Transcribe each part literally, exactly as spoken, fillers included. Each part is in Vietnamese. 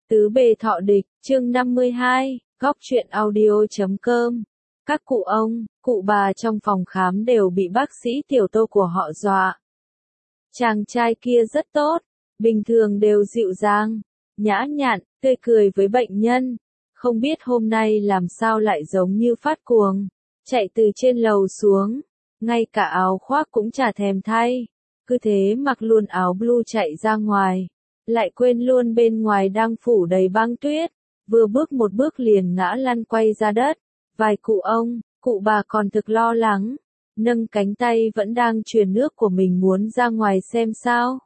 Tứ bề thọ địch, chương năm mươi hai, góc truyện audio chấm com. Các cụ ông, cụ bà trong phòng khám đều bị bác sĩ tiểu Tô của họ dọa. Chàng trai kia rất tốt, bình thường đều dịu dàng, nhã nhặn, tươi cười với bệnh nhân. Không biết hôm nay làm sao lại giống như phát cuồng, chạy từ trên lầu xuống, ngay cả áo khoác cũng chả thèm thay. Cứ thế mặc luôn áo blue chạy ra ngoài, lại quên luôn bên ngoài đang phủ đầy băng tuyết, vừa bước một bước liền ngã lăn quay ra đất. Vài cụ ông, cụ bà còn thực lo lắng, nâng cánh tay vẫn đang truyền nước của mình muốn ra ngoài xem sao.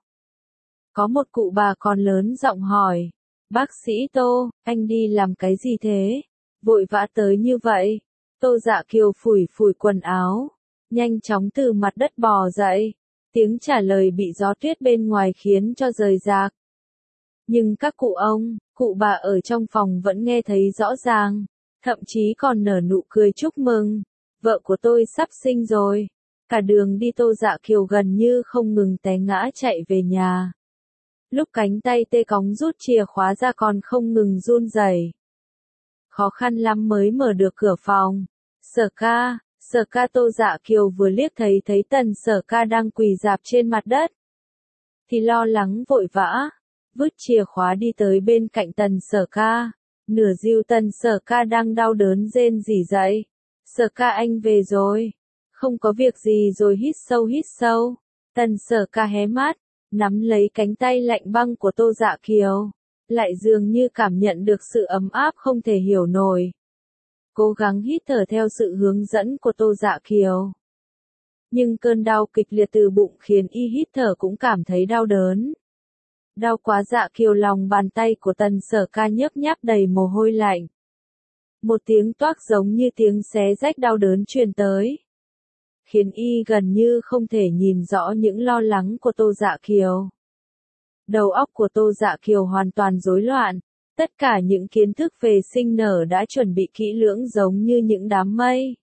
Có một cụ bà còn lớn giọng hỏi, bác sĩ Tô, anh đi làm cái gì thế? Vội vã tới như vậy. Tô Dạ Kiều phủi phủi quần áo, nhanh chóng từ mặt đất bò dậy. Tiếng trả lời bị gió tuyết bên ngoài khiến cho rời rạc. Nhưng các cụ ông, cụ bà ở trong phòng vẫn nghe thấy rõ ràng, thậm chí còn nở nụ cười chúc mừng. Vợ của tôi sắp sinh rồi. Cả đường đi Tô Dạ Kiều gần như không ngừng té ngã chạy về nhà. Lúc cánh tay tê cóng rút chìa khóa ra còn không ngừng run rẩy. Khó khăn lắm mới mở được cửa phòng. Sở ca, Sở ca Tô Dạ Kiều vừa liếc thấy thấy Tần Sở ca đang quỳ rạp trên mặt đất. Thì lo lắng vội vã, vứt chìa khóa đi tới bên cạnh Tần Sở ca. Nửa dìu Tần Sở ca đang đau đớn rên rỉ dậy. Sở ca anh về rồi. Không có việc gì rồi hít sâu hít sâu. Tần Sở ca hé mắt, nắm lấy cánh tay lạnh băng của Tô Dạ Kiều. Lại dường như cảm nhận được sự ấm áp không thể hiểu nổi. Cố gắng hít thở theo sự hướng dẫn của Tô Dạ Kiều. Nhưng cơn đau kịch liệt từ bụng khiến y hít thở cũng cảm thấy đau đớn. Đau quá Dạ Kiều, lòng bàn tay của Tần Sở ca nhớp nháp đầy mồ hôi lạnh. Một tiếng toác giống như tiếng xé rách đau đớn truyền tới. Khiến y gần như không thể nhìn rõ những lo lắng của Tô Dạ Kiều. Đầu óc của Tô Dạ Kiều hoàn toàn rối loạn. Tất cả những kiến thức về sinh nở đã chuẩn bị kỹ lưỡng giống như những đám mây.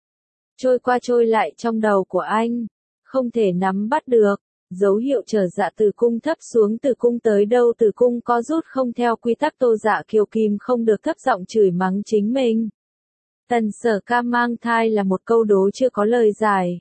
Trôi qua trôi lại trong đầu của anh. Không thể nắm bắt được. Dấu hiệu trở dạ tử cung thấp xuống, tử cung tới đâu tử cung có rút không theo quy tắc. Tô Dạ Kiều kìm không được thấp giọng chửi mắng chính mình. Tần Sở ca mang thai là một câu đố chưa có lời giải.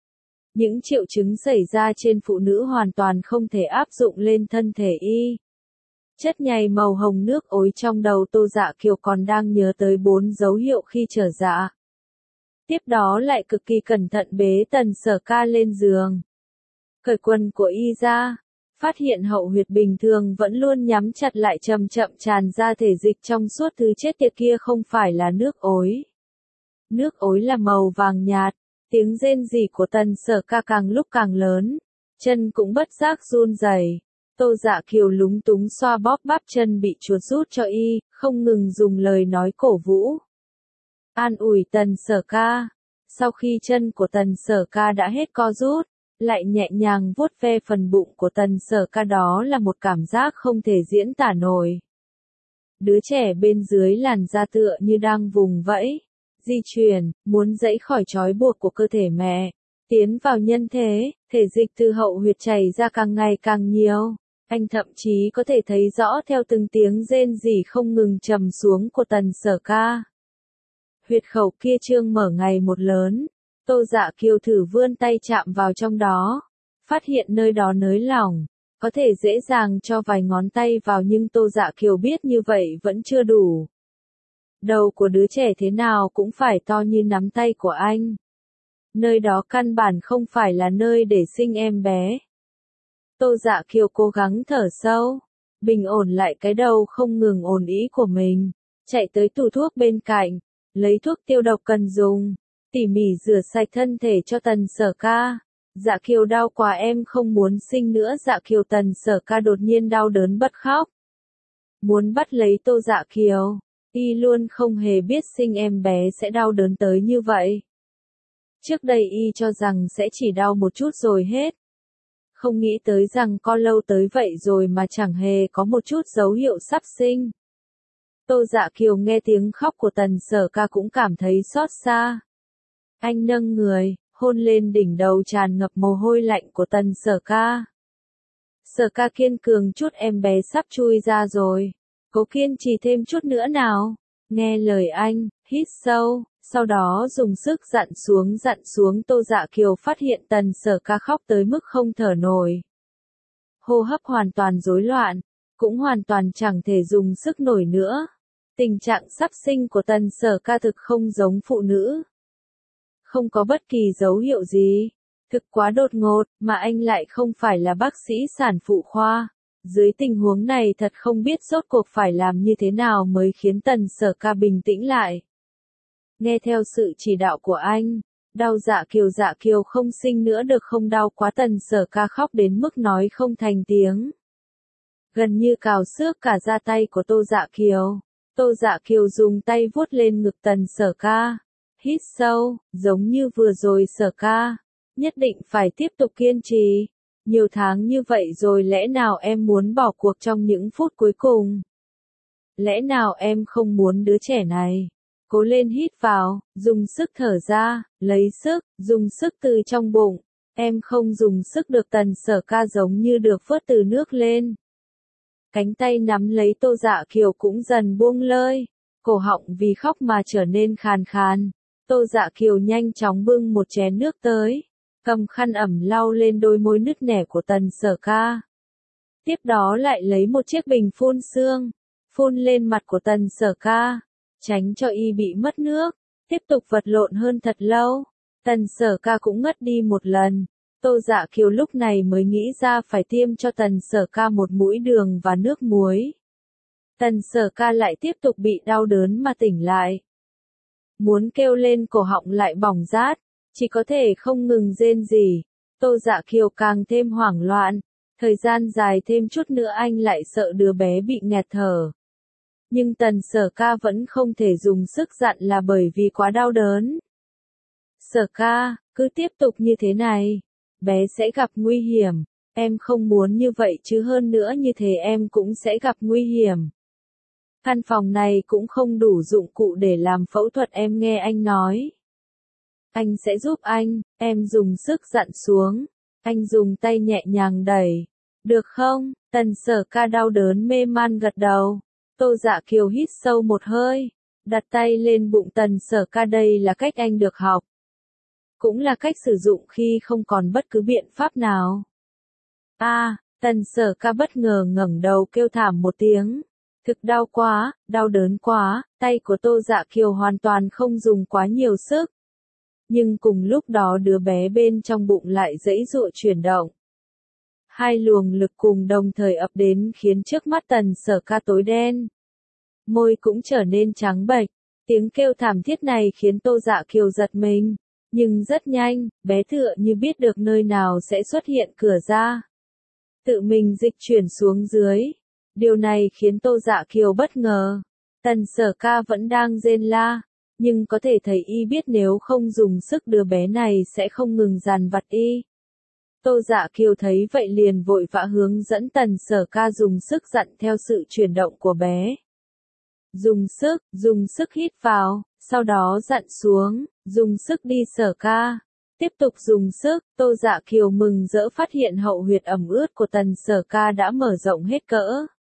Những triệu chứng xảy ra trên phụ nữ hoàn toàn không thể áp dụng lên thân thể y. Chất nhầy màu hồng nước ối trong đầu Tô Dạ Kiều còn đang nhớ tới bốn dấu hiệu khi trở dạ. Tiếp đó lại cực kỳ cẩn thận bế Tần Sở ca lên giường. Cởi quần của y ra, phát hiện hậu huyệt bình thường vẫn luôn nhắm chặt lại chậm chậm tràn ra thể dịch trong suốt. Thứ chết tiệt kia không phải là nước ối. Nước ối là màu vàng nhạt. Tiếng rên rỉ của Tần Sở ca càng lúc càng lớn. Chân cũng bất giác run rẩy. Tô Dạ Kiều lúng túng xoa bóp bắp chân bị chuột rút cho y, không ngừng dùng lời nói cổ vũ. An ủi Tần Sở ca. Sau khi chân của Tần Sở ca đã hết co rút, lại nhẹ nhàng vuốt ve phần bụng của Tần Sở ca, đó là một cảm giác không thể diễn tả nổi. Đứa trẻ bên dưới làn da tựa như đang vùng vẫy, di chuyển, muốn giãy khỏi trói buộc của cơ thể mẹ, tiến vào nhân thế. Thể dịch từ hậu huyệt chảy ra càng ngày càng nhiều. Anh thậm chí có thể thấy rõ theo từng tiếng rên rỉ không ngừng trầm xuống của Tần Sở ca. Huyệt khẩu kia trương mở ngày một lớn. Tô Dạ Kiều thử vươn tay chạm vào trong đó, phát hiện nơi đó nới lỏng, có thể dễ dàng cho vài ngón tay vào, nhưng Tô Dạ Kiều biết như vậy vẫn chưa đủ. Đầu của đứa trẻ thế nào cũng phải to như nắm tay của anh. Nơi đó căn bản không phải là nơi để sinh em bé. Tô Dạ Kiều cố gắng thở sâu, bình ổn lại cái đầu không ngừng ồn ĩ của mình, chạy tới tủ thuốc bên cạnh, lấy thuốc tiêu độc cần dùng, tỉ mỉ rửa sạch thân thể cho Tần Sở ca. Dạ Kiều đau quá, em không muốn sinh nữa. Dạ Kiều. Tần Sở ca đột nhiên đau đớn bật khóc. Muốn bắt lấy Tô Dạ Kiều. Y luôn không hề biết sinh em bé sẽ đau đớn tới như vậy. Trước đây y cho rằng sẽ chỉ đau một chút rồi hết. Không nghĩ tới rằng có lâu tới vậy rồi mà chẳng hề có một chút dấu hiệu sắp sinh. Tô Dạ Kiều nghe tiếng khóc của Tần Sở ca cũng cảm thấy xót xa. Anh nâng người, hôn lên đỉnh đầu tràn ngập mồ hôi lạnh của Tần Sở ca. Sở ca kiên cường chút, em bé sắp chui ra rồi. Cố kiên trì thêm chút nữa nào. Nghe lời anh, hít sâu, sau đó dùng sức dặn xuống dặn xuống. Tô Dạ Kiều phát hiện Tần Sở Ca khóc tới mức không thở nổi. Hô hấp hoàn toàn rối loạn, cũng hoàn toàn chẳng thể dùng sức nổi nữa. Tình trạng sắp sinh của Tần Sở Ca thực không giống phụ nữ. Không có bất kỳ dấu hiệu gì. Thực quá đột ngột, mà anh lại không phải là bác sĩ sản phụ khoa. Dưới tình huống này thật không biết rốt cuộc phải làm như thế nào mới khiến Tần Sở Ca bình tĩnh lại. Nghe theo sự chỉ đạo của anh, đau Dạ Kiều Dạ Kiều không sinh nữa được không đau quá. Tần Sở Ca khóc đến mức nói không thành tiếng. Gần như cào xước cả da tay của Tô Dạ Kiều. Tô Dạ Kiều dùng tay vuốt lên ngực Tần Sở Ca. Hít sâu, giống như vừa rồi Sở Ca. Nhất định phải tiếp tục kiên trì. Nhiều tháng như vậy rồi lẽ nào em muốn bỏ cuộc trong những phút cuối cùng? Lẽ nào em không muốn đứa trẻ này? Cố lên hít vào, dùng sức thở ra, lấy sức, dùng sức từ trong bụng. Em không dùng sức được. Tần Sở Ca giống như được vớt từ nước lên. Cánh tay nắm lấy Tô Dạ Kiều cũng dần buông lơi. Cổ họng vì khóc mà trở nên khàn khàn. Tô Dạ Kiều nhanh chóng bưng một chén nước tới. Cầm khăn ẩm lau lên đôi môi nứt nẻ của Tần Sở Ca. Tiếp đó lại lấy một chiếc bình phun sương. Phun lên mặt của Tần Sở Ca. Tránh cho y bị mất nước. Tiếp tục vật lộn hơn thật lâu. Tần Sở Ca cũng ngất đi một lần. Tô Dạ Kiều lúc này mới nghĩ ra phải tiêm cho Tần Sở Ca một mũi đường và nước muối. Tần Sở Ca lại tiếp tục bị đau đớn mà tỉnh lại. Muốn kêu lên cổ họng lại bỏng rát, chỉ có thể không ngừng rên rỉ. Tô Dạ Kiều càng thêm hoảng loạn. Thời gian dài thêm chút nữa anh lại sợ đứa bé bị nghẹt thở. Nhưng Tần Sở Ca vẫn không thể dùng sức dặn là bởi vì quá đau đớn. Sở Ca, cứ tiếp tục như thế này, bé sẽ gặp nguy hiểm. Em không muốn như vậy chứ, hơn nữa như thế em cũng sẽ gặp nguy hiểm. Căn phòng này cũng không đủ dụng cụ để làm phẫu thuật, em nghe anh nói. Anh sẽ giúp anh. Em dùng sức dặn xuống. Anh dùng tay nhẹ nhàng đẩy. Được không? Tần Sở Ca đau đớn mê man gật đầu. Tô Dạ Kiều hít sâu một hơi. Đặt tay lên bụng Tần Sở Ca. Đây là cách anh được học. Cũng là cách sử dụng khi không còn bất cứ biện pháp nào. A, à, Tần Sở Ca bất ngờ ngẩng đầu kêu thảm một tiếng. Thực đau quá, đau đớn quá. Tay của Tô Dạ Kiều hoàn toàn không dùng quá nhiều sức. Nhưng cùng lúc đó đứa bé bên trong bụng lại giãy giụa chuyển động. Hai luồng lực cùng đồng thời ập đến khiến trước mắt Tần Sở Ca tối đen. Môi cũng trở nên trắng bệch. Tiếng kêu thảm thiết này khiến Tô Dạ Kiều giật mình. Nhưng rất nhanh, bé tựa như biết được nơi nào sẽ xuất hiện cửa ra. Tự mình dịch chuyển xuống dưới. Điều này khiến Tô Dạ Kiều bất ngờ. Tần Sở Ca vẫn đang rên la. Nhưng có thể thấy y biết nếu không dùng sức đứa bé này sẽ không ngừng dằn vặt y. Tô Dạ Kiều thấy vậy liền vội vã hướng dẫn Tần Sở Ca dùng sức dặn theo sự chuyển động của bé. Dùng sức, dùng sức hít vào, sau đó dặn xuống, dùng sức đi Sở Ca. Tiếp tục dùng sức. Tô Dạ Kiều mừng rỡ phát hiện hậu huyệt ẩm ướt của Tần Sở Ca đã mở rộng hết cỡ.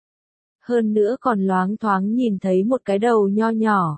Hơn nữa còn loáng thoáng nhìn thấy một cái đầu nho nhỏ.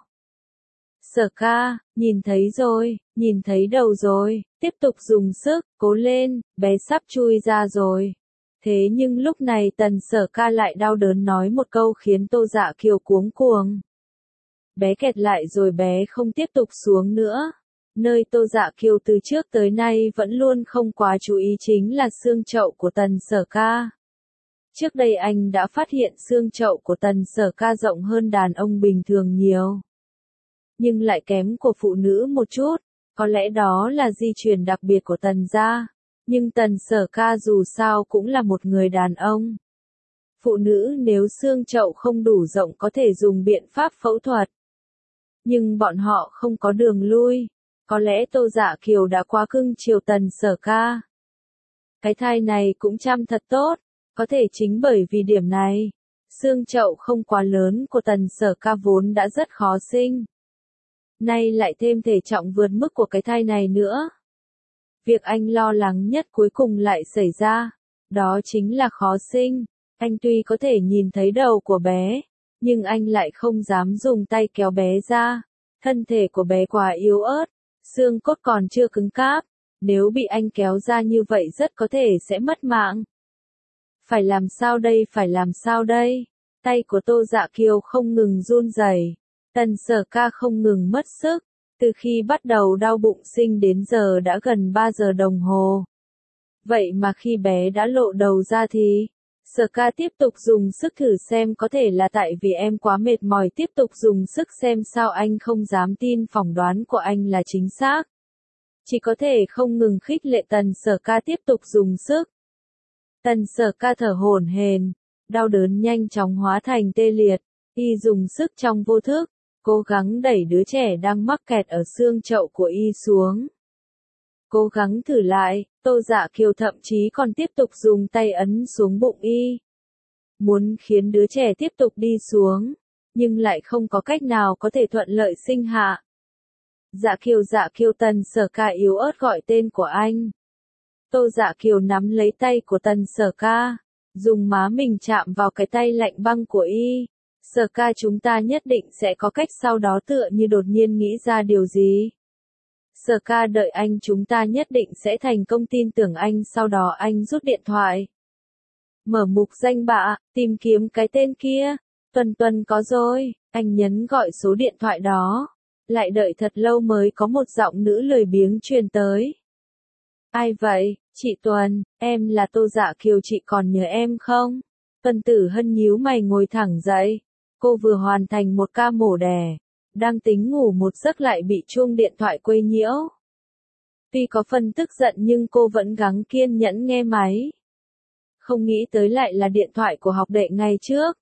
Sở Ca, nhìn thấy rồi, nhìn thấy đầu rồi, tiếp tục dùng sức, cố lên, bé sắp chui ra rồi. Thế nhưng lúc này Tần Sở Ca lại đau đớn nói một câu khiến Tô Dạ Kiều cuống cuồng. Bé kẹt lại rồi, bé không tiếp tục xuống nữa. Nơi Tô Dạ Kiều từ trước tới nay vẫn luôn không quá chú ý chính là xương chậu của Tần Sở Ca. Trước đây anh đã phát hiện xương chậu của Tần Sở Ca rộng hơn đàn ông bình thường nhiều. Nhưng lại kém của phụ nữ một chút, có lẽ đó là di truyền đặc biệt của Tần gia. Nhưng Tần Sở Ca dù sao cũng là một người đàn ông. Phụ nữ nếu xương chậu không đủ rộng có thể dùng biện pháp phẫu thuật. Nhưng bọn họ không có đường lui. Có lẽ Tô Dạ Kiều đã quá cưng chiều Tần Sở Ca. Cái thai này cũng chăm thật tốt. Có thể chính bởi vì điểm này, xương chậu không quá lớn của Tần Sở Ca vốn đã rất khó sinh. Nay lại thêm thể trọng vượt mức của cái thai này nữa. Việc anh lo lắng nhất cuối cùng lại xảy ra. Đó chính là khó sinh. Anh tuy có thể nhìn thấy đầu của bé, nhưng anh lại không dám dùng tay kéo bé ra. Thân thể của bé quá yếu ớt, xương cốt còn chưa cứng cáp, nếu bị anh kéo ra như vậy rất có thể sẽ mất mạng. Phải làm sao đây, phải làm sao đây? Tay của Tô Dạ Kiều không ngừng run rẩy, Tần Sở Ca không ngừng mất sức, từ khi bắt đầu đau bụng sinh đến giờ đã gần ba giờ đồng hồ. Vậy mà khi bé đã lộ đầu ra thì, Sở Ca tiếp tục dùng sức thử xem có thể là tại vì em quá mệt mỏi, tiếp tục dùng sức xem sao, anh không dám tin phỏng đoán của anh là chính xác. Chỉ có thể không ngừng khích lệ Tần Sở Ca tiếp tục dùng sức. Tần Sở Ca thở hổn hển, đau đớn nhanh chóng hóa thành tê liệt, y dùng sức trong vô thức, cố gắng đẩy đứa trẻ đang mắc kẹt ở xương chậu của y xuống. Cố gắng thử lại, Tô Dạ Kiều thậm chí còn tiếp tục dùng tay ấn xuống bụng y. Muốn khiến đứa trẻ tiếp tục đi xuống, nhưng lại không có cách nào có thể thuận lợi sinh hạ. Dạ Kiều, Dạ Kiều, Tần Sở Ca yếu ớt gọi tên của anh. Tô Dạ Kiều nắm lấy tay của Tần Sở Ca, dùng má mình chạm vào cái tay lạnh băng của y. Sở Ca, chúng ta nhất định sẽ có cách, sau đó tựa như đột nhiên nghĩ ra điều gì. Sở Ca, đợi anh, chúng ta nhất định sẽ thành công, tin tưởng anh. Sau đó anh rút điện thoại. Mở mục danh bạ, tìm kiếm cái tên kia. Tuần Tuần có rồi, anh nhấn gọi số điện thoại đó. Lại đợi thật lâu mới có một giọng nữ lười biếng truyền tới. Ai vậy? Chị Tuần, em là Tô Dạ Kiều, chị còn nhớ em không? Tuần Tử Hân nhíu mày ngồi thẳng dậy. Cô vừa hoàn thành một ca mổ đẻ, đang tính ngủ một giấc lại bị chuông điện thoại quấy nhiễu. Tuy có phần tức giận nhưng cô vẫn gắng kiên nhẫn nghe máy. Không nghĩ tới lại là điện thoại của học đệ ngày trước.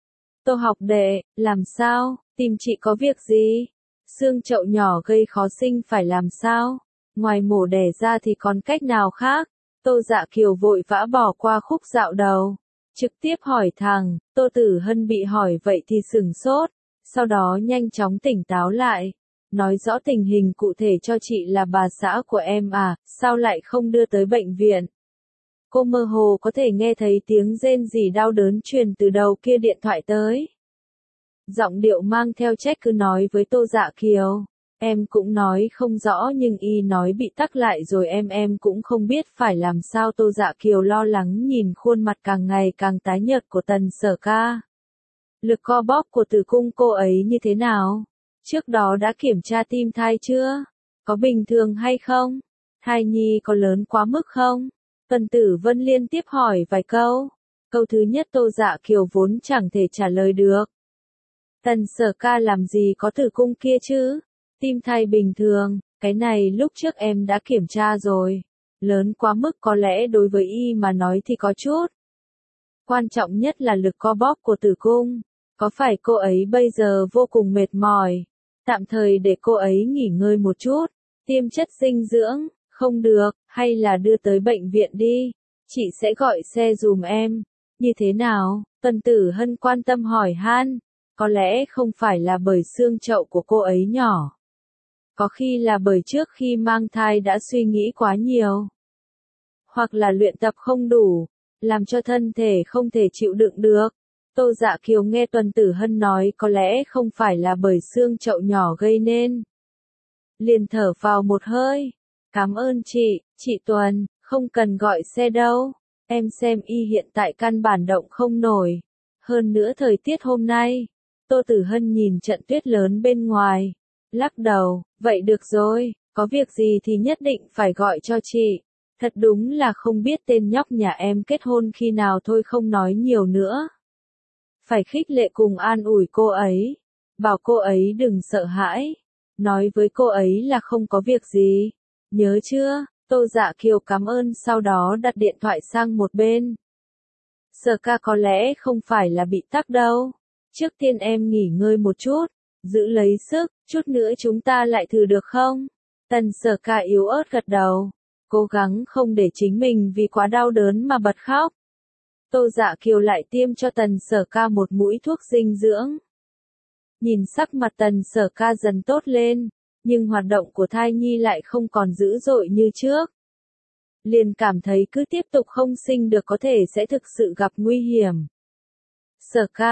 Tô học đệ, làm sao, tìm chị có việc gì? Xương chậu nhỏ gây khó sinh phải làm sao? Ngoài mổ đẻ ra thì còn cách nào khác? Tô Dạ Kiều vội vã bỏ qua khúc dạo đầu, trực tiếp hỏi thẳng. Tô Tử Hân bị hỏi vậy thì sửng sốt, sau đó nhanh chóng tỉnh táo lại, nói rõ tình hình cụ thể cho chị. Là bà xã của em à, sao lại không đưa tới bệnh viện? Cô mơ hồ có thể nghe thấy tiếng rên rỉ đau đớn truyền từ đầu kia điện thoại tới. Giọng điệu mang theo trách cứ nói với Tô Dạ Kiều. Em cũng nói không rõ nhưng y nói bị tắc lại rồi em em cũng không biết phải làm sao. Tô Dạ Kiều lo lắng nhìn khuôn mặt càng ngày càng tái nhợt của Tần Sở Ca. Lực co bóp của tử cung cô ấy như thế nào? Trước đó đã kiểm tra tim thai chưa? Có bình thường hay không? Thai nhi có lớn quá mức không? Tần Tử Vân liên tiếp hỏi vài câu. Câu thứ nhất Tô Dạ Kiều vốn chẳng thể trả lời được. Tần Sở Ca, làm gì có tử cung kia chứ? Tim thai bình thường, cái này lúc trước em đã kiểm tra rồi. Lớn quá mức có lẽ đối với y mà nói thì có chút. Quan trọng nhất là lực co bóp của tử cung. Có phải cô ấy bây giờ vô cùng mệt mỏi? Tạm thời để cô ấy nghỉ ngơi một chút. Tiêm chất dinh dưỡng, không được, hay là đưa tới bệnh viện đi. Chị sẽ gọi xe dùm em. Như thế nào? Tần Tử Hân quan tâm hỏi han. Có lẽ không phải là bởi xương chậu của cô ấy nhỏ. Có khi là bởi trước khi mang thai đã suy nghĩ quá nhiều. Hoặc là luyện tập không đủ, làm cho thân thể không thể chịu đựng được. Tô Dạ Kiều nghe Tuần Tử Hân nói có lẽ không phải là bởi xương chậu nhỏ gây nên. Liền thở vào một hơi. Cảm ơn chị, chị Tuần, không cần gọi xe đâu. Em xem y hiện tại căn bản động không nổi. Hơn nữa thời tiết hôm nay. Tô Tử Hân nhìn trận tuyết lớn bên ngoài. Lắc đầu, vậy được rồi, có việc gì thì nhất định phải gọi cho chị. Thật đúng là không biết tên nhóc nhà em kết hôn khi nào, thôi không nói nhiều nữa. Phải khích lệ cùng an ủi cô ấy. Bảo cô ấy đừng sợ hãi. Nói với cô ấy là không có việc gì. Nhớ chưa? Tô Dạ Kiều cảm ơn sau đó đặt điện thoại sang một bên. Sở Ca, có lẽ không phải là bị tắc đâu. Trước tiên em nghỉ ngơi một chút. Giữ lấy sức, chút nữa chúng ta lại thử được không? Tần Sở Ca yếu ớt gật đầu. Cố gắng không để chính mình vì quá đau đớn mà bật khóc. Tô Dạ Kiều lại tiêm cho Tần Sở Ca một mũi thuốc dinh dưỡng. Nhìn sắc mặt Tần Sở Ca dần tốt lên, nhưng hoạt động của thai nhi lại không còn dữ dội như trước. Liền cảm thấy cứ tiếp tục không sinh được có thể sẽ thực sự gặp nguy hiểm. Sở Ca,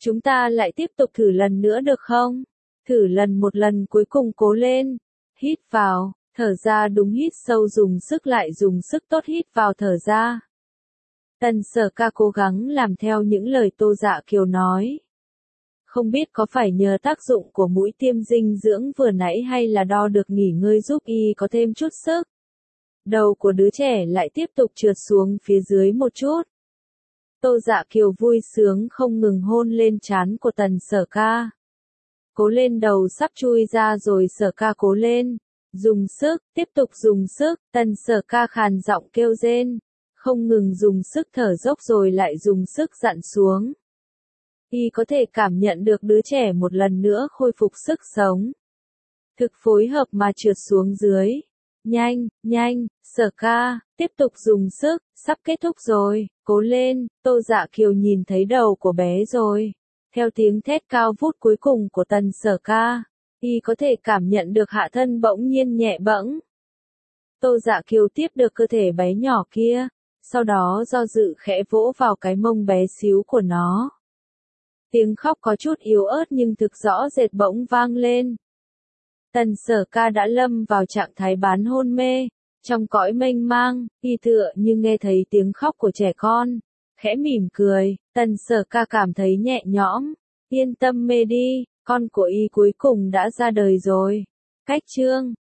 Chúng ta lại tiếp tục thử lần nữa được không? Thử lần một lần cuối cùng cố lên. Hít vào, thở ra đúng hít sâu dùng sức lại dùng sức tốt hít vào thở ra. Tần Sở Ca cố gắng làm theo những lời Tô Dạ Kiều nói. Không biết có phải nhờ tác dụng của mũi tiêm dinh dưỡng vừa nãy hay là đo được nghỉ ngơi giúp y có thêm chút sức. Đầu của đứa trẻ lại tiếp tục trượt xuống phía dưới một chút. Tô Dạ Kiều vui sướng không ngừng hôn lên trán của Tần Sở Ca. Cố lên, đầu sắp chui ra rồi, Sở Ca cố lên. Dùng sức, tiếp tục dùng sức, Tần Sở Ca khàn giọng kêu rên. Không ngừng dùng sức thở dốc rồi lại dùng sức dặn xuống. Y có thể cảm nhận được đứa trẻ một lần nữa khôi phục sức sống. Thực phối hợp mà trượt xuống dưới. Nhanh, nhanh, Sở Ca, tiếp tục dùng sức, sắp kết thúc rồi, cố lên, Tô Dạ Kiều nhìn thấy đầu của bé rồi. Theo tiếng thét cao vút cuối cùng của Tần Sở Ca, y có thể cảm nhận được hạ thân bỗng nhiên nhẹ bẫng. Tô Dạ Kiều tiếp được cơ thể bé nhỏ kia, sau đó do dự khẽ vỗ vào cái mông bé xíu của nó. Tiếng khóc có chút yếu ớt nhưng thực rõ rệt bỗng vang lên. Tần Sở Ca đã lâm vào trạng thái bán hôn mê, trong cõi mênh mang, y tựa như nghe thấy tiếng khóc của trẻ con, khẽ mỉm cười, Tần Sở Ca cảm thấy nhẹ nhõm, yên tâm mê đi, con của y cuối cùng đã ra đời rồi. Cách chương